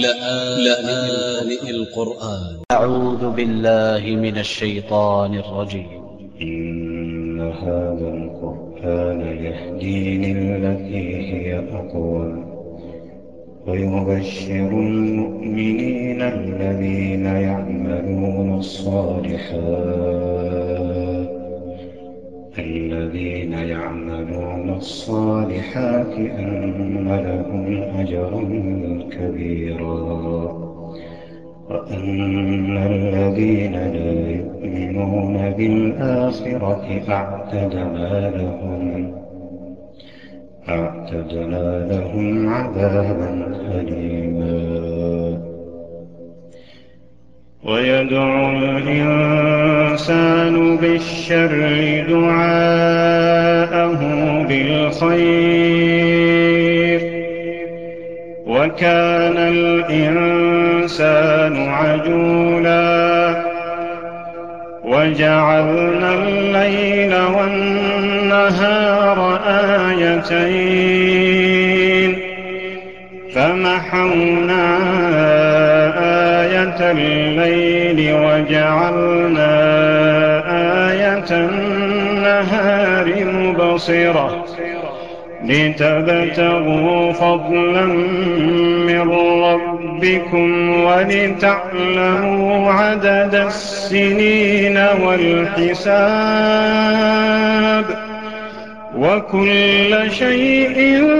لآن القرآن. أعوذ بالله من الشيطان الرجيم. إن هذا القرآن يهدي للتي هي أقوم ويبشر المؤمنين الذين يعملون الصالحات أن لهم أجرا كبيرا وأن الذين لا يؤمنون بالآخرة أعتدنا لهم عذابا أليما. ويدعو الإنسان بالشر دعاءه بالخير وكان الإنسان عجولا. وجعلنا الليل والنهار آيتين فمحونا آية الليل وجعلنا آية النهار مبصرة لتبتغوا فضلا من ربكم ولتعلموا عدد السنين والحساب وكل شيء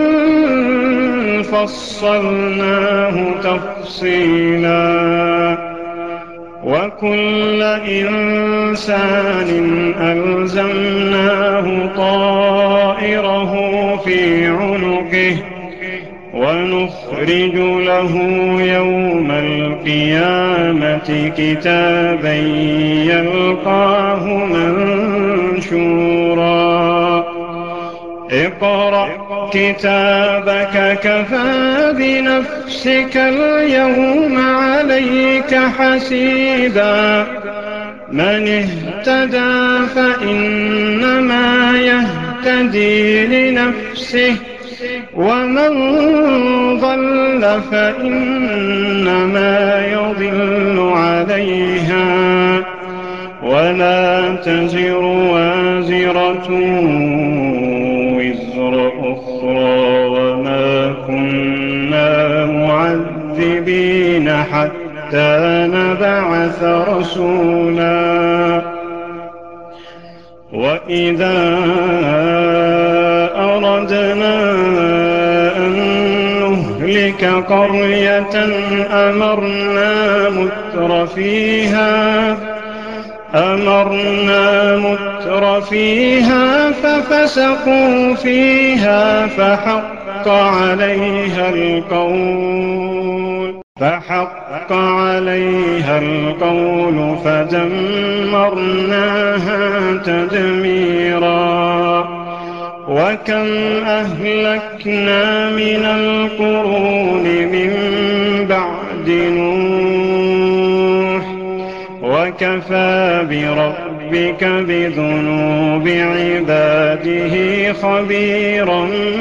فصلناه تفصيلا. وكل إنسان ألزمناه طائره في عنقه ونخرج له يوم القيامة كتابا يلقاه منشورا. اقرأ كتابك كفى بنفسك اليوم عليك حسيبا. من اهتدى فإنما يهتدي لنفسه ومن ضل فإنما يضل عليها ولا تزر وازرة وزر أخرى وما كنا معذبين حتى نبعث رسولا. وإذا أردنا أن نهلك قرية أمرنا متر فيها ففسقوا فيها فحق عليها القول فدمرناها تدميرا. وكم أهلكنا من القرون من بعد نوح وكفى بربك بذنوب عباده خبيرا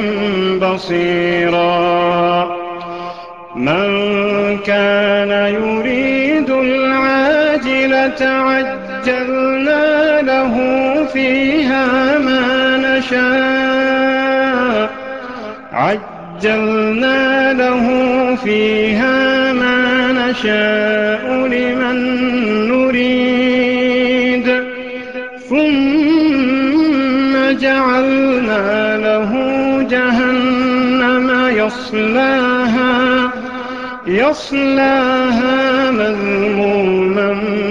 بصيرا. من كان يريد العاجلة عجلنا له فيها ما نشاء لمن نريد ثم جعلنا له جهنم يصلاها مذموما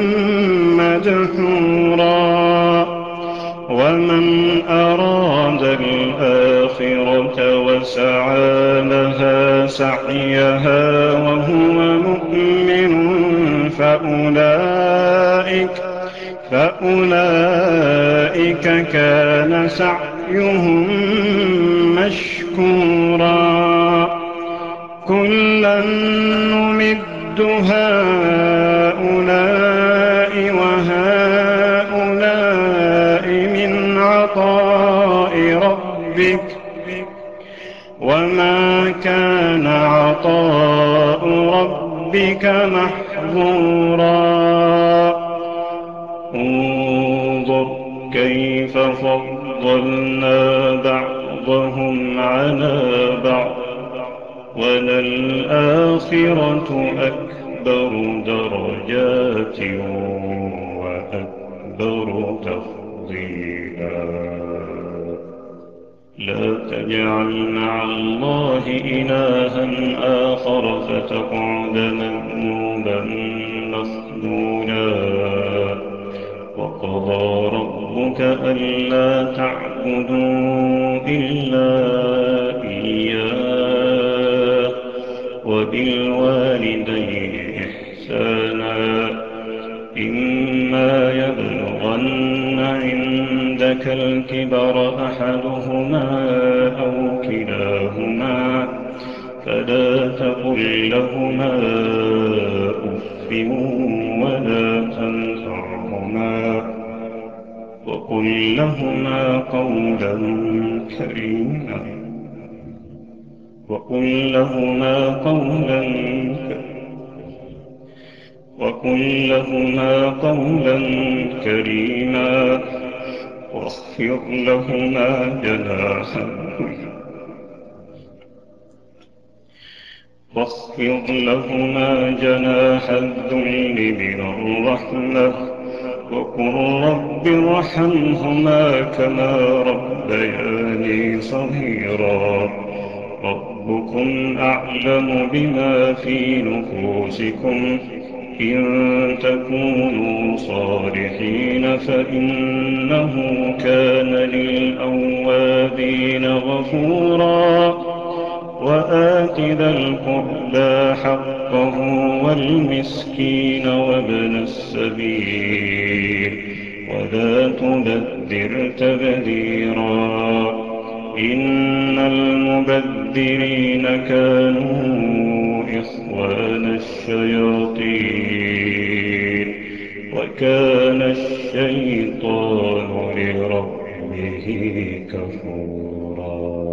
مدحورا. ومن أراد الآخرة وسعى لها سعيها وهو مؤمن فأولئك كان سعيهم مشكورا. كلا نمد هؤلاء وهؤلاء من عطاء ربك وما كان عطاء ربك ربك محظورا انظر كيف فضلنا بعضهم على بعض وللآخرة أكبر درجات وأكبر تفضيلا لا تجعل مع الله إلها آخر فتقعد مذموما مخذولا وقضى ربك ألا تعبدوا إلا إياه وبالوالدين إحسانا إما يبلغن عندك الكبر أحدهما أو كلاهما فلا تقل لهما أف ولا تنهرهما وقل لهما قولا كريما واخفض لهما جناح الذل من الرحمة وقل رب ارحمهما كما ربياني صغيرا ربكم أعلم بما في نفوسكم إن تكونوا صالحين فإنه كان للأوابين غفورا وآت ذا القربى حقه والمسكين وابن السبيل ولا تبذر تبذيرا إن المبذرين كانوا إخوان الشياطين وكان الشيطان لربه كفورا